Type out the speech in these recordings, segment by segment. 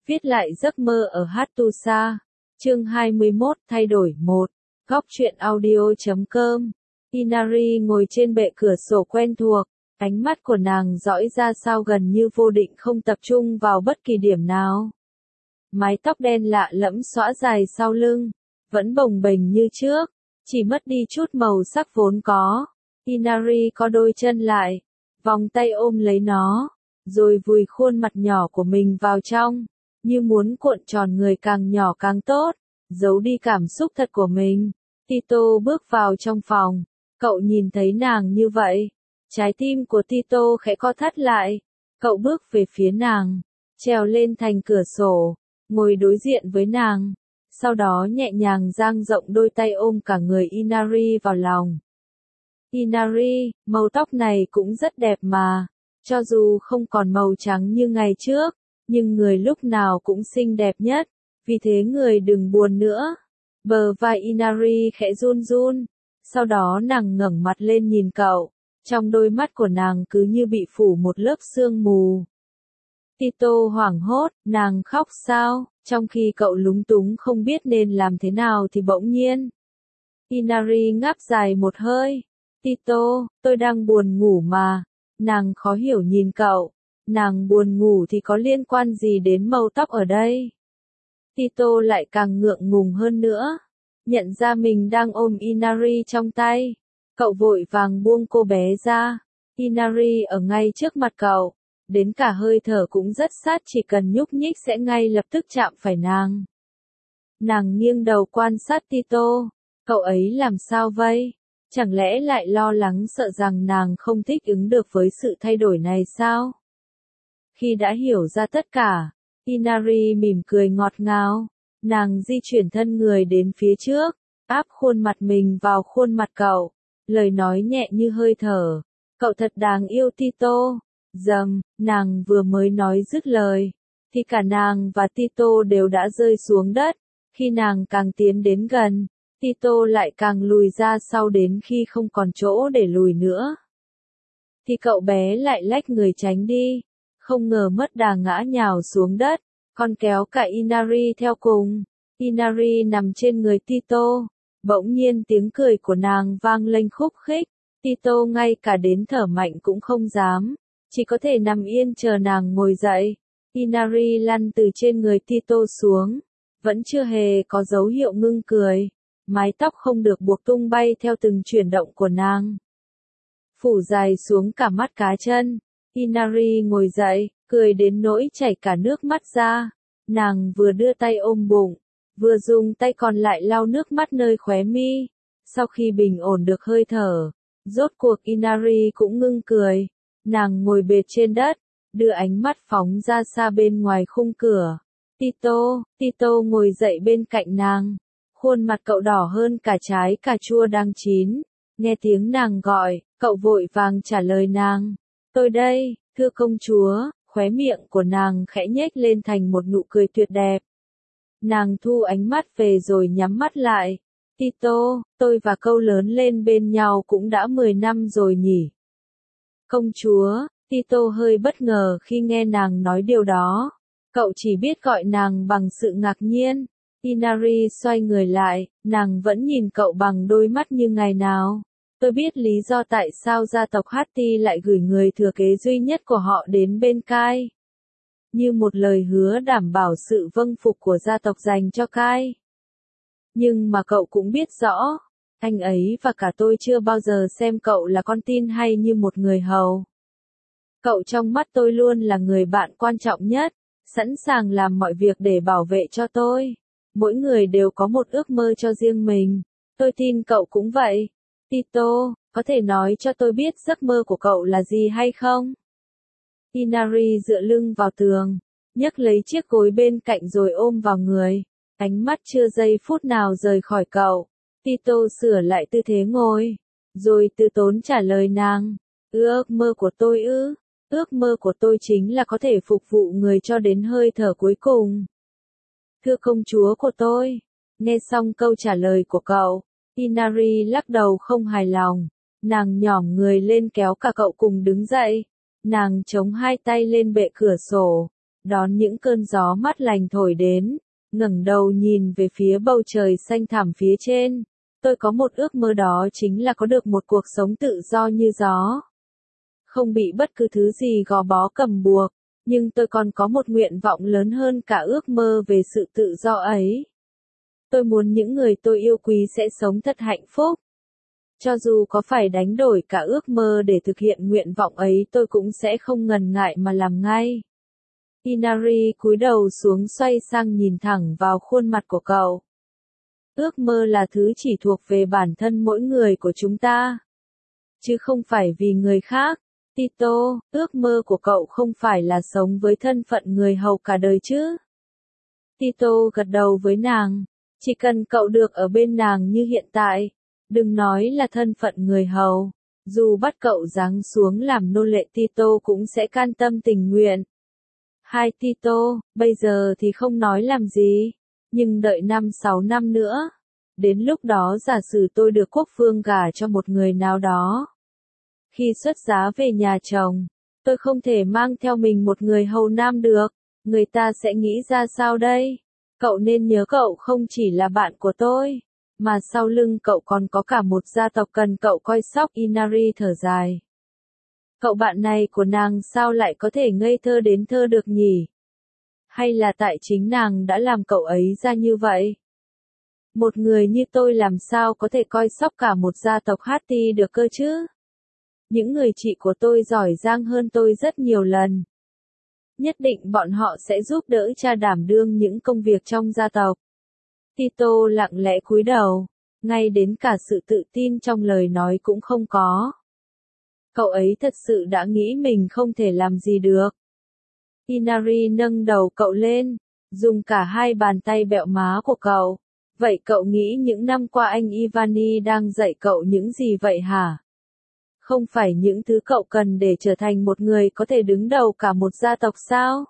Viết lại giấc mơ ở Hattusa. Chương 21, thay đổi 1. Góc truyện audio.com. Inari ngồi trên bệ cửa sổ quen thuộc, ánh mắt của nàng dõi ra sao gần như vô định không tập trung vào bất kỳ điểm nào. Mái tóc đen lạ lẫm xõa dài sau lưng, vẫn bồng bềnh như trước, chỉ mất đi chút màu sắc vốn có. Inari co đôi chân lại, vòng tay ôm lấy nó, rồi vùi khuôn mặt nhỏ của mình vào trong, như muốn cuộn tròn người càng nhỏ càng tốt, giấu đi cảm xúc thật của mình. Tito bước vào trong phòng, cậu nhìn thấy nàng như vậy. Trái tim của Tito khẽ co thắt lại, cậu bước về phía nàng, trèo lên thành cửa sổ, ngồi đối diện với nàng, sau đó nhẹ nhàng dang rộng đôi tay ôm cả người Inari vào lòng. Inari, màu tóc này cũng rất đẹp mà, cho dù không còn màu trắng như ngày trước, nhưng người lúc nào cũng xinh đẹp nhất, vì thế người đừng buồn nữa. Bờ vai Inari khẽ run run, sau đó nàng ngẩng mặt lên nhìn cậu, trong đôi mắt của nàng cứ như bị phủ một lớp sương mù. Tito hoảng hốt, nàng khóc sao, trong khi cậu lúng túng không biết nên làm thế nào thì bỗng nhiên. Inari ngáp dài một hơi, Tito, tôi đang buồn ngủ mà. Nàng khó hiểu nhìn cậu, nàng buồn ngủ thì có liên quan gì đến màu tóc ở đây? Tito lại càng ngượng ngùng hơn nữa, nhận ra mình đang ôm Inari trong tay. Cậu vội vàng buông cô bé ra, Inari ở ngay trước mặt cậu, đến cả hơi thở cũng rất sát, chỉ cần nhúc nhích sẽ ngay lập tức chạm phải nàng. Nàng nghiêng đầu quan sát Tito, cậu ấy làm sao vậy? Chẳng lẽ lại lo lắng sợ rằng nàng không thích ứng được với sự thay đổi này sao? Khi đã hiểu ra tất cả, Inari mỉm cười ngọt ngào, nàng di chuyển thân người đến phía trước, áp khuôn mặt mình vào khuôn mặt cậu, lời nói nhẹ như hơi thở, cậu thật đáng yêu Tito. Dầm, nàng vừa mới nói dứt lời, thì cả nàng và Tito đều đã rơi xuống đất. Khi nàng càng tiến đến gần, Tito lại càng lùi ra sau đến khi không còn chỗ để lùi nữa. Thì cậu bé lại lách người tránh đi, không ngờ mất đà ngã nhào xuống đất, còn kéo cả Inari theo cùng. Inari nằm trên người Tito, bỗng nhiên tiếng cười của nàng vang lên khúc khích, Tito ngay cả đến thở mạnh cũng không dám, chỉ có thể nằm yên chờ nàng ngồi dậy. Inari lăn từ trên người Tito xuống, vẫn chưa hề có dấu hiệu ngưng cười, mái tóc không được buộc tung bay theo từng chuyển động của nàng, phủ dài xuống cả mắt cá chân. Inari ngồi dậy, cười đến nỗi chảy cả nước mắt ra, nàng vừa đưa tay ôm bụng, vừa dùng tay còn lại lau nước mắt nơi khóe mi. Sau khi bình ổn được hơi thở, rốt cuộc Inari cũng ngưng cười, nàng ngồi bệt trên đất, đưa ánh mắt phóng ra xa bên ngoài khung cửa. Tito ngồi dậy bên cạnh nàng, khuôn mặt cậu đỏ hơn cả trái cà chua đang chín, nghe tiếng nàng gọi, cậu vội vàng trả lời nàng, tôi đây, thưa công chúa. Khóe miệng của nàng khẽ nhếch lên thành một nụ cười tuyệt đẹp. Nàng thu ánh mắt về rồi nhắm mắt lại. Tito, tôi và cậu lớn lên bên nhau cũng đã 10 năm rồi nhỉ? Công chúa, Tito hơi bất ngờ khi nghe nàng nói điều đó. Cậu chỉ biết gọi nàng bằng sự ngạc nhiên. Inari xoay người lại, nàng vẫn nhìn cậu bằng đôi mắt như ngày nào. Tôi biết lý do tại sao gia tộc Hatti lại gửi người thừa kế duy nhất của họ đến bên Kai. Như một lời hứa đảm bảo sự vâng phục của gia tộc dành cho Kai. Nhưng mà cậu cũng biết rõ, anh ấy và cả tôi chưa bao giờ xem cậu là con tin hay như một người hầu. Cậu trong mắt tôi luôn là người bạn quan trọng nhất, sẵn sàng làm mọi việc để bảo vệ cho tôi. Mỗi người đều có một ước mơ cho riêng mình, tôi tin cậu cũng vậy. Tito, có thể nói cho tôi biết giấc mơ của cậu là gì hay không? Inari dựa lưng vào tường, nhấc lấy chiếc gối bên cạnh rồi ôm vào người, ánh mắt chưa giây phút nào rời khỏi cậu. Tito sửa lại tư thế ngồi, rồi từ tốn trả lời nàng, ước mơ của tôi ư? Ước mơ của tôi chính là có thể phục vụ người cho đến hơi thở cuối cùng. Thưa công chúa của tôi, nghe xong câu trả lời của cậu, Inari lắc đầu không hài lòng, nàng nhỏm người lên kéo cả cậu cùng đứng dậy, nàng chống hai tay lên bệ cửa sổ, đón những cơn gió mát lành thổi đến, ngẩng đầu nhìn về phía bầu trời xanh thẳm phía trên. Tôi có một ước mơ, đó chính là có được một cuộc sống tự do như gió. Không bị bất cứ thứ gì gò bó cầm buộc, nhưng tôi còn có một nguyện vọng lớn hơn cả ước mơ về sự tự do ấy. Tôi muốn những người tôi yêu quý sẽ sống thật hạnh phúc. Cho dù có phải đánh đổi cả ước mơ để thực hiện nguyện vọng ấy, tôi cũng sẽ không ngần ngại mà làm ngay. Inari cúi đầu xuống, xoay sang nhìn thẳng vào khuôn mặt của cậu. Ước mơ là thứ chỉ thuộc về bản thân mỗi người của chúng ta, chứ không phải vì người khác. Tito, ước mơ của cậu không phải là sống với thân phận người hầu cả đời chứ? Tito gật đầu với nàng. Chỉ cần cậu được ở bên nàng như hiện tại, đừng nói là thân phận người hầu, dù bắt cậu giáng xuống làm nô lệ Tito cũng sẽ can tâm tình nguyện. Hai Tito, bây giờ thì không nói làm gì, nhưng đợi 5-6 năm nữa, đến lúc đó giả sử tôi được quốc vương gả cho một người nào đó. Khi xuất giá về nhà chồng, tôi không thể mang theo mình một người hầu nam được, người ta sẽ nghĩ ra sao đây? Cậu nên nhớ cậu không chỉ là bạn của tôi, mà sau lưng cậu còn có cả một gia tộc cần cậu coi sóc. Inari thở dài. Cậu bạn này của nàng sao lại có thể ngây thơ đến thơ được nhỉ? Hay là tại chính nàng đã làm cậu ấy ra như vậy? Một người như tôi làm sao có thể coi sóc cả một gia tộc Hatti được cơ chứ? Những người chị của tôi giỏi giang hơn tôi rất nhiều lần. Nhất định bọn họ sẽ giúp đỡ cha đảm đương những công việc trong gia tộc. Tito lặng lẽ cúi đầu, ngay đến cả sự tự tin trong lời nói cũng không có. Cậu ấy thật sự đã nghĩ mình không thể làm gì được. Inari nâng đầu cậu lên, dùng cả hai bàn tay bẹo má của cậu. Vậy cậu nghĩ những năm qua anh Ivani đang dạy cậu những gì vậy hả? Không phải những thứ cậu cần để trở thành một người có thể đứng đầu cả một gia tộc sao?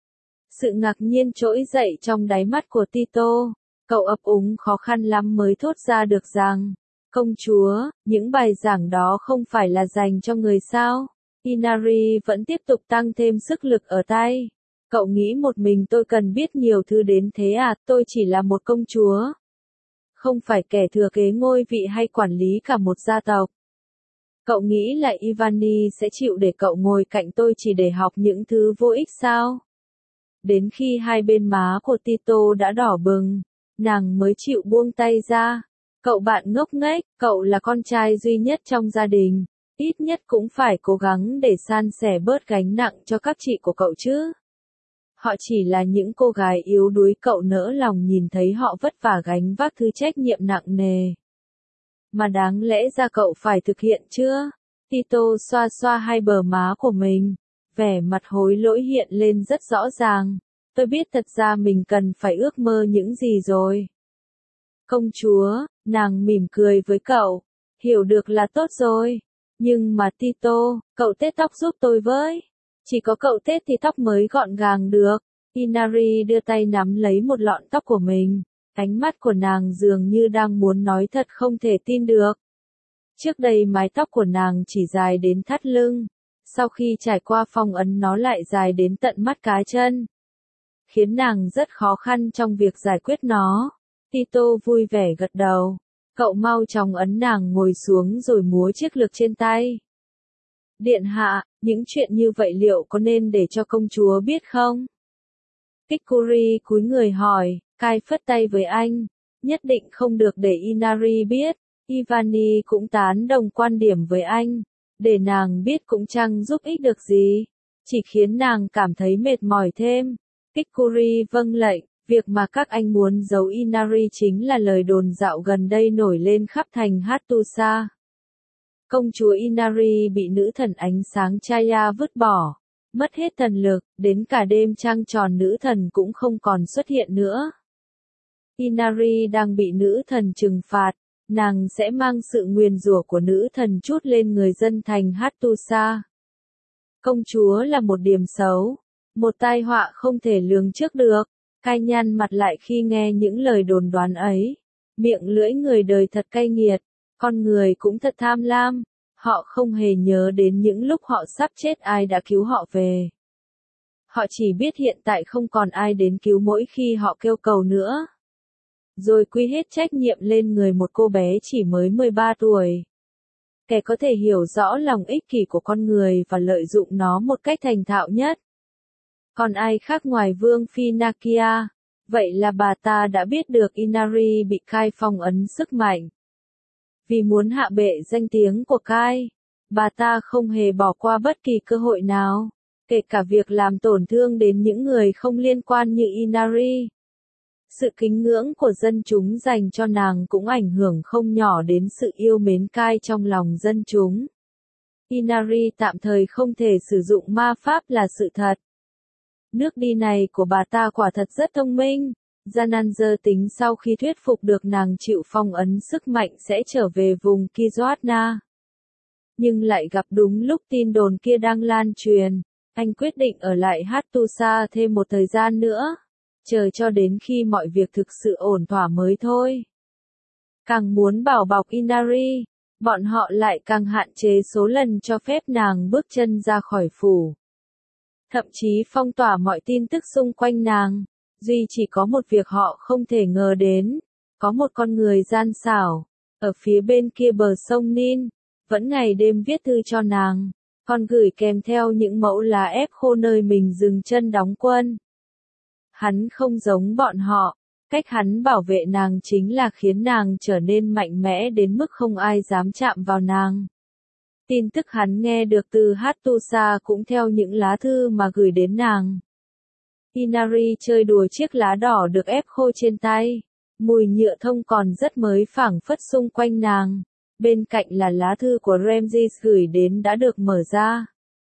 Sự ngạc nhiên trỗi dậy trong đáy mắt của Tito. Cậu ấp úng khó khăn lắm mới thốt ra được rằng, công chúa, những bài giảng đó không phải là dành cho người sao? Inari vẫn tiếp tục tăng thêm sức lực ở tay. Cậu nghĩ một mình tôi cần biết nhiều thứ đến thế à? Tôi chỉ là một công chúa, không phải kẻ thừa kế ngôi vị hay quản lý cả một gia tộc. Cậu nghĩ là Ivani sẽ chịu để cậu ngồi cạnh tôi chỉ để học những thứ vô ích sao? Đến khi hai bên má của Tito đã đỏ bừng, nàng mới chịu buông tay ra. Cậu bạn ngốc nghếch, cậu là con trai duy nhất trong gia đình, ít nhất cũng phải cố gắng để san sẻ bớt gánh nặng cho các chị của cậu chứ. Họ chỉ là những cô gái yếu đuối, cậu nỡ lòng nhìn thấy họ vất vả gánh vác thứ trách nhiệm nặng nề mà đáng lẽ ra cậu phải thực hiện chưa? Tito xoa xoa hai bờ má của mình, vẻ mặt hối lỗi hiện lên rất rõ ràng. Tôi biết thật ra mình cần phải ước mơ những gì rồi. Công chúa, nàng mỉm cười với cậu, hiểu được là tốt rồi. Nhưng mà Tito, cậu tết tóc giúp tôi với. Chỉ có cậu tết thì tóc mới gọn gàng được. Inari đưa tay nắm lấy một lọn tóc của mình. Ánh mắt của nàng dường như đang muốn nói thật không thể tin được. Trước đây mái tóc của nàng chỉ dài đến thắt lưng. Sau khi trải qua phong ấn nó lại dài đến tận mắt cá chân, khiến nàng rất khó khăn trong việc giải quyết nó. Tito vui vẻ gật đầu. Cậu mau chóng ấn nàng ngồi xuống rồi múa chiếc lược trên tay. Điện hạ, những chuyện như vậy liệu có nên để cho công chúa biết không? Kikuri cúi người hỏi, Kai phất tay với anh. Nhất định không được để Inari biết. Ivani cũng tán đồng quan điểm với anh. Để nàng biết cũng chẳng giúp ích được gì, chỉ khiến nàng cảm thấy mệt mỏi thêm. Kikuri vâng lệnh. Việc mà các anh muốn giấu Inari chính là lời đồn dạo gần đây nổi lên khắp thành Hattusa. Công chúa Inari bị nữ thần ánh sáng Chaya vứt bỏ, mất hết thần lực, đến cả đêm trăng tròn nữ thần cũng không còn xuất hiện nữa. Inari đang bị nữ thần trừng phạt, nàng sẽ mang sự nguyền rủa của nữ thần trút lên người dân thành Hattusa. Công chúa là một điểm xấu, một tai họa không thể lường trước được. Kai nhăn mặt lại khi nghe những lời đồn đoán ấy. Miệng lưỡi người đời thật cay nghiệt, con người cũng thật tham lam. Họ không hề nhớ đến những lúc họ sắp chết ai đã cứu họ về. Họ chỉ biết hiện tại không còn ai đến cứu mỗi khi họ kêu cầu nữa. Rồi quy hết trách nhiệm lên người một cô bé chỉ mới 13 tuổi. Kẻ có thể hiểu rõ lòng ích kỷ của con người và lợi dụng nó một cách thành thạo nhất. Còn ai khác ngoài Vương Phi Nakia? Vậy là bà ta đã biết được Inari bị Kai phong ấn sức mạnh. Vì muốn hạ bệ danh tiếng của Kai, bà ta không hề bỏ qua bất kỳ cơ hội nào, kể cả việc làm tổn thương đến những người không liên quan như Inari. Sự kính ngưỡng của dân chúng dành cho nàng cũng ảnh hưởng không nhỏ đến sự yêu mến Kai trong lòng dân chúng. Inari tạm thời không thể sử dụng ma pháp là sự thật. Nước đi này của bà ta quả thật rất thông minh. Jananzer tính sau khi thuyết phục được nàng chịu phong ấn sức mạnh sẽ trở về vùng Kizwatna. Nhưng lại gặp đúng lúc tin đồn kia đang lan truyền. Anh quyết định ở lại Hattusa thêm một thời gian nữa, chờ cho đến khi mọi việc thực sự ổn thỏa mới thôi. Càng muốn bảo bọc Inari, bọn họ lại càng hạn chế số lần cho phép nàng bước chân ra khỏi phủ. Thậm chí phong tỏa mọi tin tức xung quanh nàng. Duy chỉ có một việc họ không thể ngờ đến, có một con người gian xảo, ở phía bên kia bờ sông Nin, vẫn ngày đêm viết thư cho nàng, còn gửi kèm theo những mẫu lá ép khô nơi mình dừng chân đóng quân. Hắn không giống bọn họ, cách hắn bảo vệ nàng chính là khiến nàng trở nên mạnh mẽ đến mức không ai dám chạm vào nàng. Tin tức hắn nghe được từ Hattusa cũng theo những lá thư mà gửi đến nàng. Inari chơi đùa chiếc lá đỏ được ép khô trên tay. Mùi nhựa thông còn rất mới phảng phất xung quanh nàng. Bên cạnh là lá thư của Ramses gửi đến đã được mở ra.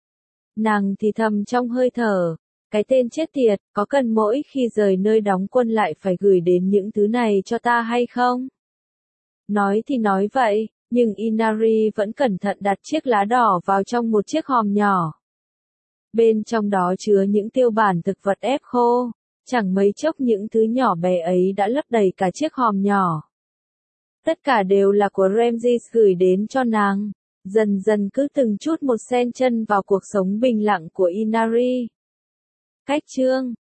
Nàng thì thầm trong hơi thở. Cái tên chết tiệt, có cần mỗi khi rời nơi đóng quân lại phải gửi đến những thứ này cho ta hay không? Nói thì nói vậy, nhưng Inari vẫn cẩn thận đặt chiếc lá đỏ vào trong một chiếc hòm nhỏ. Bên trong đó chứa những tiêu bản thực vật ép khô, chẳng mấy chốc những thứ nhỏ bé ấy đã lấp đầy cả chiếc hòm nhỏ. Tất cả đều là của Ramses gửi đến cho nàng, dần dần cứ từng chút một xen chân vào cuộc sống bình lặng của Inari. Cách chương